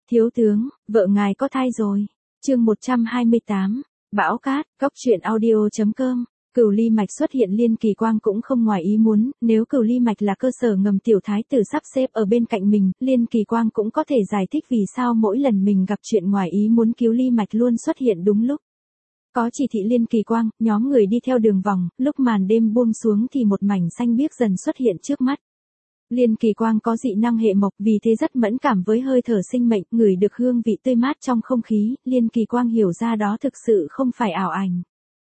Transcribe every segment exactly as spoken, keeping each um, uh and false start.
Thiếu tướng, vợ ngài có thai rồi. Chương một trăm hai mươi tám, Bão Cát, Cóc truyện audio chấm com. Cửu ly mạch xuất hiện Liên Kỳ Quang cũng không ngoài ý muốn, nếu cửu ly mạch là cơ sở ngầm tiểu thái tử sắp xếp ở bên cạnh mình, Liên Kỳ Quang cũng có thể giải thích vì sao mỗi lần mình gặp chuyện ngoài ý muốn cứu ly mạch luôn xuất hiện đúng lúc. Có chỉ thị Liên Kỳ Quang, nhóm người đi theo đường vòng, lúc màn đêm buông xuống thì một mảnh xanh biếc dần xuất hiện trước mắt. Liên Kỳ Quang có dị năng hệ mộc, vì thế rất mẫn cảm với hơi thở sinh mệnh, ngửi được hương vị tươi mát trong không khí, Liên Kỳ Quang hiểu ra đó thực sự không phải ảo ảnh.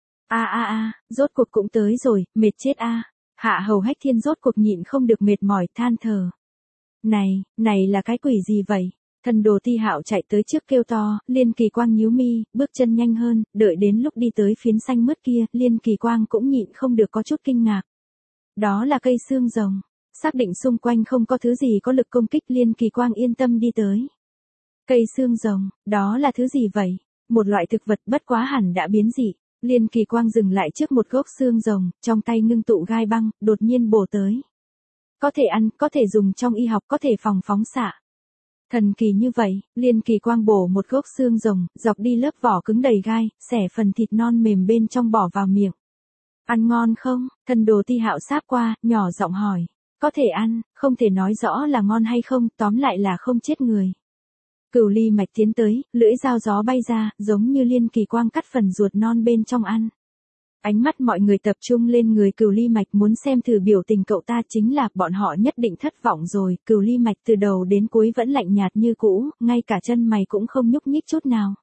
A a a, rốt cuộc cũng tới rồi, mệt chết a. Hạ Hầu Hách Thiên rốt cuộc nhịn không được mệt mỏi than thở. Này, này là cái quỷ gì vậy? Thần đồ Ti Hạo chạy tới trước kêu to, Liên Kỳ Quang nhíu mi, bước chân nhanh hơn, đợi đến lúc đi tới phiến xanh mướt kia, Liên Kỳ Quang cũng nhịn không được có chút kinh ngạc. Đó là cây xương rồng. Xác định xung quanh không có thứ gì có lực công kích, Liên Kỳ Quang yên tâm đi tới. Cây xương rồng, đó là thứ gì vậy? Một loại thực vật bất quá hẳn đã biến dị. Liên Kỳ Quang dừng lại trước một gốc xương rồng, trong tay ngưng tụ gai băng, đột nhiên bổ tới. Có thể ăn, có thể dùng trong y học, có thể phòng phóng xạ. Thần kỳ như vậy, Liên Kỳ Quang bổ một gốc xương rồng, dọc đi lớp vỏ cứng đầy gai, xẻ phần thịt non mềm bên trong bỏ vào miệng. Ăn ngon không? Thần đồ Ti Hạo sáp qua, nhỏ giọng hỏi. Có thể ăn, không thể nói rõ là ngon hay không, tóm lại là không chết người. Cửu ly mạch tiến tới, lưỡi dao gió bay ra, giống như Liên Kỳ Quang cắt phần ruột non bên trong ăn. Ánh mắt mọi người tập trung lên người cửu ly mạch, muốn xem thử biểu tình cậu ta, chính là bọn họ nhất định thất vọng rồi. Cửu ly mạch từ đầu đến cuối vẫn lạnh nhạt như cũ, ngay cả chân mày cũng không nhúc nhích chút nào.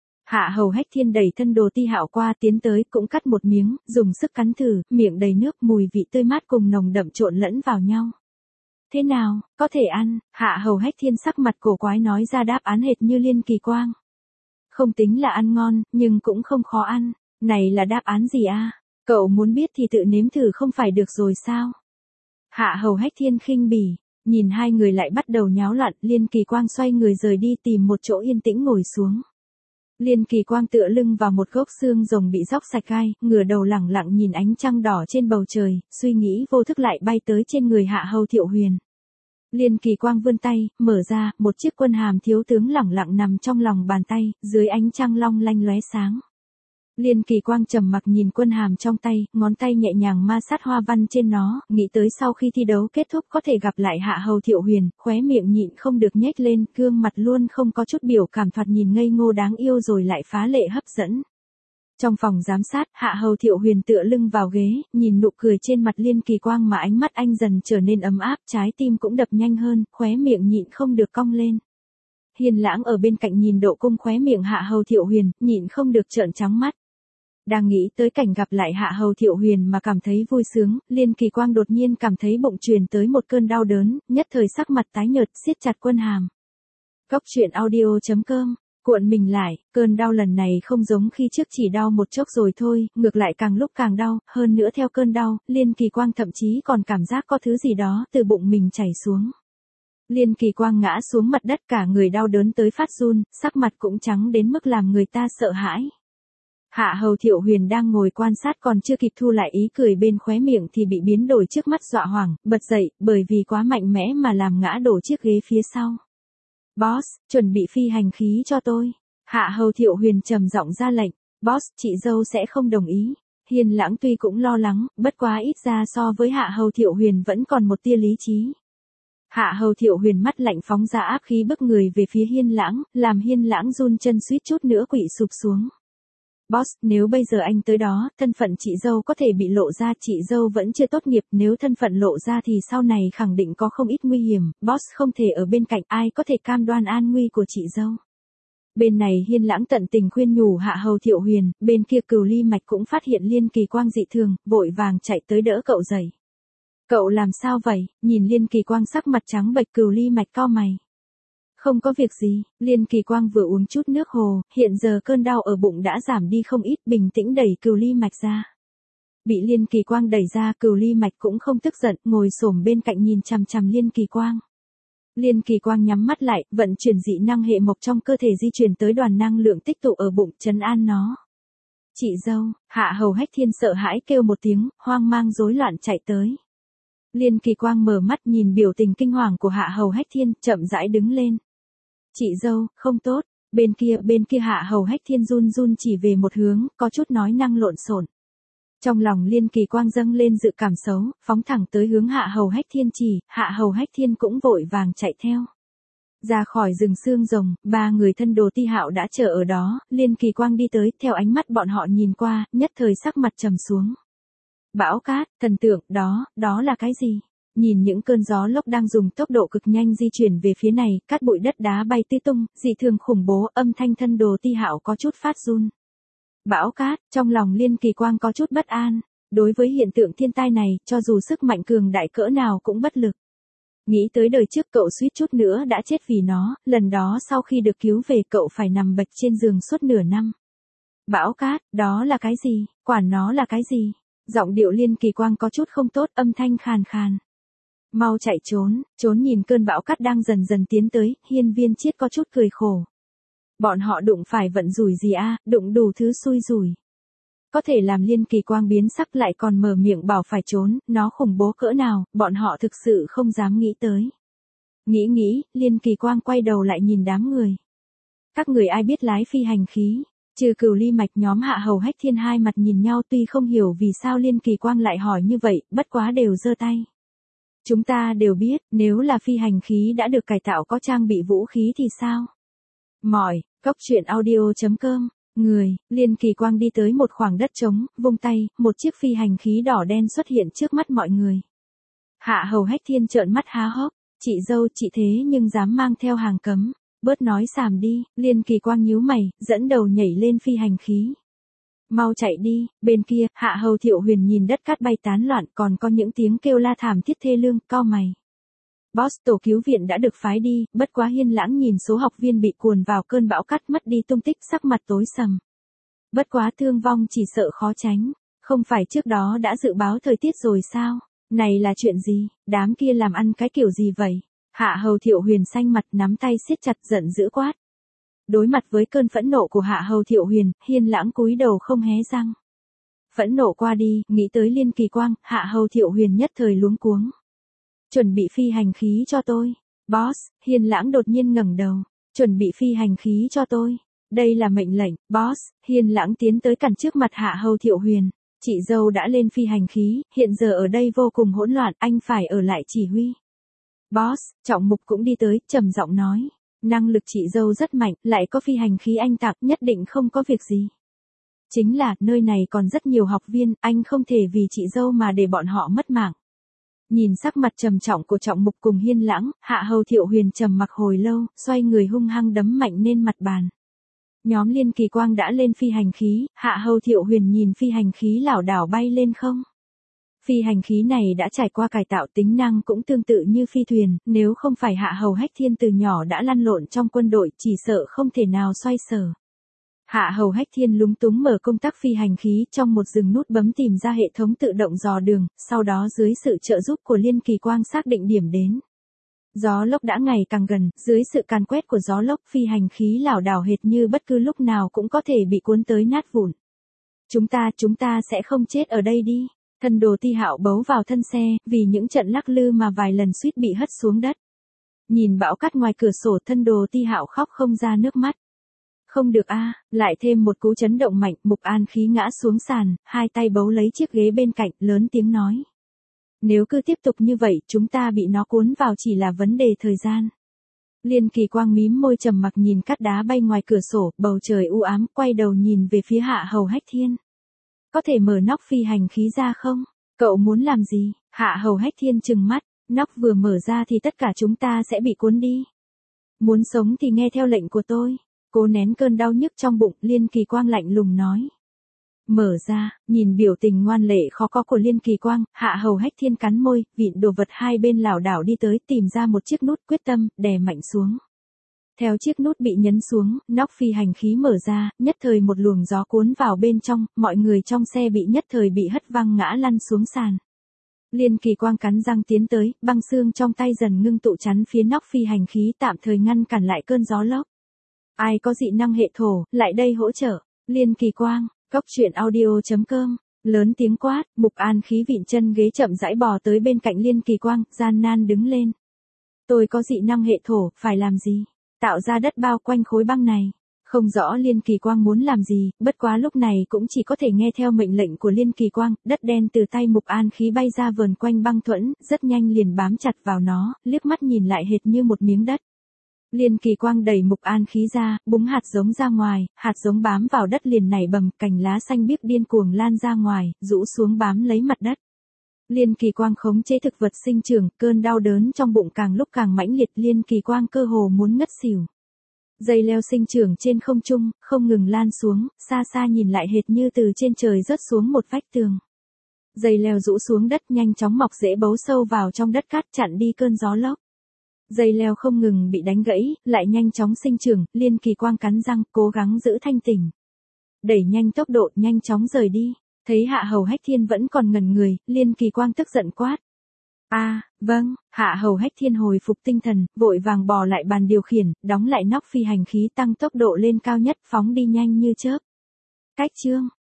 Hạ Hầu Hách Thiên đẩy thân đồ Ti Hạo qua tiến tới, cũng cắt một miếng, dùng sức cắn thử, miệng đầy nước, mùi vị tươi mát cùng nồng đậm trộn lẫn vào nhau. Thế nào, có thể ăn? Hạ Hầu Hách Thiên sắc mặt cổ quái nói ra đáp án hệt như Liên Kỳ Quang. Không tính là ăn ngon, nhưng cũng không khó ăn. Này là đáp án gì a? Cậu muốn biết thì tự nếm thử không phải được rồi sao? Hạ Hầu Hách Thiên khinh bỉ, nhìn hai người lại bắt đầu nháo loạn, Liên Kỳ Quang xoay người rời đi tìm một chỗ yên tĩnh ngồi xuống. Liên Kỳ Quang tựa lưng vào một gốc xương rồng bị róc sạch gai, ngửa đầu lẳng lặng nhìn ánh trăng đỏ trên bầu trời, suy nghĩ vô thức lại bay tới trên người Hạ Hầu Thiệu Huyền. Liên Kỳ Quang vươn tay, mở ra, một chiếc quân hàm thiếu tướng lẳng lặng nằm trong lòng bàn tay, dưới ánh trăng long lanh lóe sáng. Liên Kỳ Quang trầm mặc nhìn quân hàm trong tay, ngón tay nhẹ nhàng ma sát hoa văn trên nó, nghĩ tới sau khi thi đấu kết thúc có thể gặp lại Hạ Hầu Thiệu Huyền, khóe miệng nhịn không được nhếch lên, gương mặt luôn không có chút biểu cảm, thoạt nhìn ngây ngô đáng yêu rồi lại phá lệ hấp dẫn. Trong phòng giám sát, Hạ Hầu Thiệu Huyền tựa lưng vào ghế, nhìn nụ cười trên mặt Liên Kỳ Quang mà ánh mắt anh dần trở nên ấm áp, trái tim cũng đập nhanh hơn, khóe miệng nhịn không được cong lên. Hiên Lãng ở bên cạnh nhìn độ cung khóe miệng Hạ Hầu Thiệu Huyền, nhịn không được trợn trắng mắt. Đang nghĩ tới cảnh gặp lại Hạ Hầu Thiệu Huyền mà cảm thấy vui sướng, Liên Kỳ Quang đột nhiên cảm thấy bụng truyền tới một cơn đau đớn, nhất thời sắc mặt tái nhợt, siết chặt quân hàm. Cóc truyện audio chấm com, cuộn mình lại, cơn đau lần này không giống khi trước chỉ đau một chốc rồi thôi, ngược lại càng lúc càng đau, hơn nữa theo cơn đau, Liên Kỳ Quang thậm chí còn cảm giác có thứ gì đó từ bụng mình chảy xuống. Liên Kỳ Quang ngã xuống mặt đất, cả người đau đớn tới phát run, sắc mặt cũng trắng đến mức làm người ta sợ hãi. Hạ Hầu Thiệu Huyền đang ngồi quan sát còn chưa kịp thu lại ý cười bên khóe miệng thì bị biến đổi trước mắt dọa hoảng, bật dậy, bởi vì quá mạnh mẽ mà làm ngã đổ chiếc ghế phía sau. Boss, chuẩn bị phi hành khí cho tôi. Hạ Hầu Thiệu Huyền trầm giọng ra lệnh, boss, chị dâu sẽ không đồng ý. Hiên Lãng tuy cũng lo lắng, bất quá ít ra so với Hạ Hầu Thiệu Huyền vẫn còn một tia lý trí. Hạ Hầu Thiệu Huyền mắt lạnh phóng ra áp khí bức người về phía Hiên Lãng, làm Hiên Lãng run chân suýt chút nữa quỵ sụp xuống. Boss, nếu bây giờ anh tới đó, thân phận chị dâu có thể bị lộ ra, chị dâu vẫn chưa tốt nghiệp, nếu thân phận lộ ra thì sau này khẳng định có không ít nguy hiểm, boss không thể ở bên cạnh, ai có thể cam đoan an nguy của chị dâu. Bên này Hiên Lãng tận tình khuyên nhủ Hạ Hầu Thiệu Huyền, bên kia Cửu ly mạch cũng phát hiện Liên Kỳ Quang dị thường, vội vàng chạy tới đỡ cậu dậy. Cậu làm sao vậy? Nhìn Liên Kỳ Quang sắc mặt trắng bệch, Cửu ly mạch cau mày. Không có việc gì, Liên Kỳ Quang vừa uống chút nước hồ, hiện giờ cơn đau ở bụng đã giảm đi không ít, bình tĩnh đẩy Cửu ly mạch ra. Bị Liên Kỳ Quang đẩy ra, Cửu ly mạch cũng không tức giận, ngồi xổm bên cạnh nhìn chằm chằm Liên Kỳ Quang. Liên Kỳ Quang nhắm mắt lại, vận chuyển dị năng hệ mộc trong cơ thể di chuyển tới đoàn năng lượng tích tụ ở bụng, trấn an nó. Chị dâu, Hạ Hầu Hách Thiên sợ hãi kêu một tiếng, hoang mang rối loạn chạy tới. Liên Kỳ Quang mở mắt nhìn biểu tình kinh hoàng của Hạ Hầu Hách Thiên, chậm rãi đứng lên. Chị dâu, không tốt. Bên kia, bên kia Hạ Hầu Hách Thiên run run chỉ về một hướng, có chút nói năng lộn xộn. Trong lòng Liên Kỳ Quang dâng lên dự cảm xấu, phóng thẳng tới hướng Hạ Hầu Hách Thiên chỉ, Hạ Hầu Hách Thiên cũng vội vàng chạy theo. Ra khỏi rừng xương rồng, ba người thân đồ Ti Hạo đã chờ ở đó, Liên Kỳ Quang đi tới, theo ánh mắt bọn họ nhìn qua, nhất thời sắc mặt trầm xuống. Bão cát, thần tượng, đó, đó là cái gì? Nhìn những cơn gió lốc đang dùng tốc độ cực nhanh di chuyển về phía này, cát bụi đất đá bay tứ tung, dị thường khủng bố, âm thanh thân đồ Ti Hạo có chút phát run. Bão cát, trong lòng Liên Kỳ Quang có chút bất an, đối với hiện tượng thiên tai này, cho dù sức mạnh cường đại cỡ nào cũng bất lực. Nghĩ tới đời trước cậu suýt chút nữa đã chết vì nó, lần đó sau khi được cứu về cậu phải nằm bạch trên giường suốt nửa năm. Bão cát, đó là cái gì, quản nó là cái gì? Giọng điệu Liên Kỳ Quang có chút không tốt, âm thanh khàn khàn. Mau chạy trốn, trốn nhìn cơn bão cát đang dần dần tiến tới, Hiên Viên Chiết có chút cười khổ. Bọn họ đụng phải vận rủi gì a, à, đụng đủ thứ xui rủi. Có thể làm Liên Kỳ Quang biến sắc lại còn mở miệng bảo phải trốn, nó khủng bố cỡ nào, bọn họ thực sự không dám nghĩ tới. Nghĩ nghĩ, Liên Kỳ Quang quay đầu lại nhìn đám người. Các người ai biết lái phi hành khí, trừ Cửu Ly Mạch nhóm Hạ Hầu Hách Thiên hai mặt nhìn nhau tuy không hiểu vì sao Liên Kỳ Quang lại hỏi như vậy, bất quá đều giơ tay. Chúng ta đều biết, nếu là phi hành khí đã được cải tạo có trang bị vũ khí thì sao? Mỏi, cốc truyện audio chấm com. Người, Liên Kỳ Quang đi tới một khoảng đất trống, vung tay, một chiếc phi hành khí đỏ đen xuất hiện trước mắt mọi người. Hạ Hầu Hách Thiên trợn mắt há hốc, chị dâu chị thế nhưng dám mang theo hàng cấm, bớt nói xàm đi, Liên Kỳ Quang nhíu mày, dẫn đầu nhảy lên phi hành khí. Mau chạy đi, bên kia, Hạ Hầu Thiệu Huyền nhìn đất cát bay tán loạn còn có những tiếng kêu la thảm thiết thê lương, cau mày. Boss tổ cứu viện đã được phái đi, bất quá Hiên Lãng nhìn số học viên bị cuồn vào cơn bão cát mất đi tung tích sắc mặt tối sầm. Bất quá thương vong chỉ sợ khó tránh, không phải trước đó đã dự báo thời tiết rồi sao? Này là chuyện gì, đám kia làm ăn cái kiểu gì vậy? Hạ Hầu Thiệu Huyền xanh mặt nắm tay siết chặt giận dữ quát. Đối mặt với cơn phẫn nộ của Hạ Hầu Thiệu Huyền, Hiên Lãng cúi đầu không hé răng. Phẫn nộ qua đi, nghĩ tới Liên Kỳ Quang, Hạ Hầu Thiệu Huyền nhất thời luống cuống. Chuẩn bị phi hành khí cho tôi. Boss, Hiên Lãng đột nhiên ngẩng đầu. Chuẩn bị phi hành khí cho tôi. Đây là mệnh lệnh, boss. Hiên Lãng tiến tới cản trước mặt Hạ Hầu Thiệu Huyền. Chị dâu đã lên phi hành khí, hiện giờ ở đây vô cùng hỗn loạn, anh phải ở lại chỉ huy. Boss, Trọng Mục cũng đi tới, trầm giọng nói. Năng lực chị dâu rất mạnh, lại có phi hành khí anh tặng, nhất định không có việc gì. Chính là, nơi này còn rất nhiều học viên, anh không thể vì chị dâu mà để bọn họ mất mạng. Nhìn sắc mặt trầm trọng của Trọng Mục cùng Hiên Lãng, Hạ Hầu Thiệu Huyền trầm mặc hồi lâu, xoay người hung hăng đấm mạnh lên mặt bàn. Nhóm Liên Kỳ Quang đã lên phi hành khí, Hạ Hầu Thiệu Huyền nhìn phi hành khí lảo đảo bay lên không. Phi hành khí này đã trải qua cải tạo, tính năng cũng tương tự như phi thuyền, nếu không phải Hạ Hầu Hách Thiên từ nhỏ đã lăn lộn trong quân đội chỉ sợ không thể nào xoay sở. Hạ Hầu Hách Thiên lúng túng mở công tắc phi hành khí trong một rừng nút bấm tìm ra hệ thống tự động dò đường, sau đó dưới sự trợ giúp của Liên Kỳ Quang xác định điểm đến. Gió lốc đã ngày càng gần, dưới sự càn quét của gió lốc phi hành khí lảo đảo hệt như bất cứ lúc nào cũng có thể bị cuốn tới nát vụn. Chúng ta, chúng ta sẽ không chết ở đây đi. Thân đồ Ti Hạo bấu vào thân xe, vì những trận lắc lư mà vài lần suýt bị hất xuống đất. Nhìn bão cát ngoài cửa sổ, thân đồ Ti Hạo khóc không ra nước mắt. Không được a, lại thêm một cú chấn động mạnh, Mục An Khí ngã xuống sàn, hai tay bấu lấy chiếc ghế bên cạnh, lớn tiếng nói. Nếu cứ tiếp tục như vậy, chúng ta bị nó cuốn vào chỉ là vấn đề thời gian. Liên Kỳ Quang mím môi trầm mặc nhìn cát đá bay ngoài cửa sổ, bầu trời u ám, quay đầu nhìn về phía Hạ Hầu Hách Thiên. Có thể mở nóc phi hành khí ra không? Cậu muốn làm gì? Hạ Hầu Hách Thiên trừng mắt, nóc vừa mở ra thì tất cả chúng ta sẽ bị cuốn đi. Muốn sống thì nghe theo lệnh của tôi. Cố nén cơn đau nhức trong bụng, Liên Kỳ Quang lạnh lùng nói. Mở ra, nhìn biểu tình ngoan lệ khó có của Liên Kỳ Quang, Hạ Hầu Hách Thiên cắn môi, vịn đồ vật hai bên lảo đảo đi tới, tìm ra một chiếc nút, quyết tâm, đè mạnh xuống. Theo chiếc nút bị nhấn xuống, nóc phi hành khí mở ra, nhất thời một luồng gió cuốn vào bên trong, mọi người trong xe bị nhất thời bị hất văng ngã lăn xuống sàn. Liên Kỳ Quang cắn răng tiến tới, băng xương trong tay dần ngưng tụ chắn phía nóc phi hành khí tạm thời ngăn cản lại cơn gió lốc. Ai có dị năng hệ thổ, lại đây hỗ trợ. Liên Kỳ Quang, cốc truyện audio chấm com, lớn tiếng quát, Mục An Khí vịn chân ghế chậm rãi bò tới bên cạnh Liên Kỳ Quang, gian nan đứng lên. Tôi có dị năng hệ thổ, phải làm gì? tạo ra đất bao quanh khối băng này. Không rõ Liên Kỳ Quang muốn làm gì, bất quá lúc này cũng chỉ có thể nghe theo mệnh lệnh của Liên Kỳ Quang, đất đen từ tay Mục An Khí bay ra vờn quanh băng thuẫn, rất nhanh liền bám chặt vào nó, liếc mắt nhìn lại hệt như một miếng đất. Liên Kỳ Quang đẩy Mục An Khí ra, búng hạt giống ra ngoài, hạt giống bám vào đất liền nảy bầm, cành lá xanh biếc điên cuồng lan ra ngoài, rũ xuống bám lấy mặt đất. Liên Kỳ Quang khống chế thực vật sinh trưởng, cơn đau đớn trong bụng càng lúc càng mãnh liệt, Liên Kỳ Quang cơ hồ muốn ngất xỉu. Dây leo sinh trưởng trên không trung, không ngừng lan xuống, xa xa nhìn lại hệt như từ trên trời rớt xuống một vách tường. Dây leo rũ xuống đất nhanh chóng mọc rễ bấu sâu vào trong đất cát chặn đi cơn gió lốc. Dây leo không ngừng bị đánh gãy, lại nhanh chóng sinh trưởng, Liên Kỳ Quang cắn răng, cố gắng giữ thanh tỉnh. Đẩy nhanh tốc độ, nhanh chóng rời đi. Thấy Hạ Hầu Hách Thiên vẫn còn ngẩn người, Liên Kỳ Quang tức giận quát. A, à, vâng, Hạ Hầu Hách Thiên hồi phục tinh thần, vội vàng bò lại bàn điều khiển, đóng lại nóc phi hành khí tăng tốc độ lên cao nhất, phóng đi nhanh như chớp. Cách chương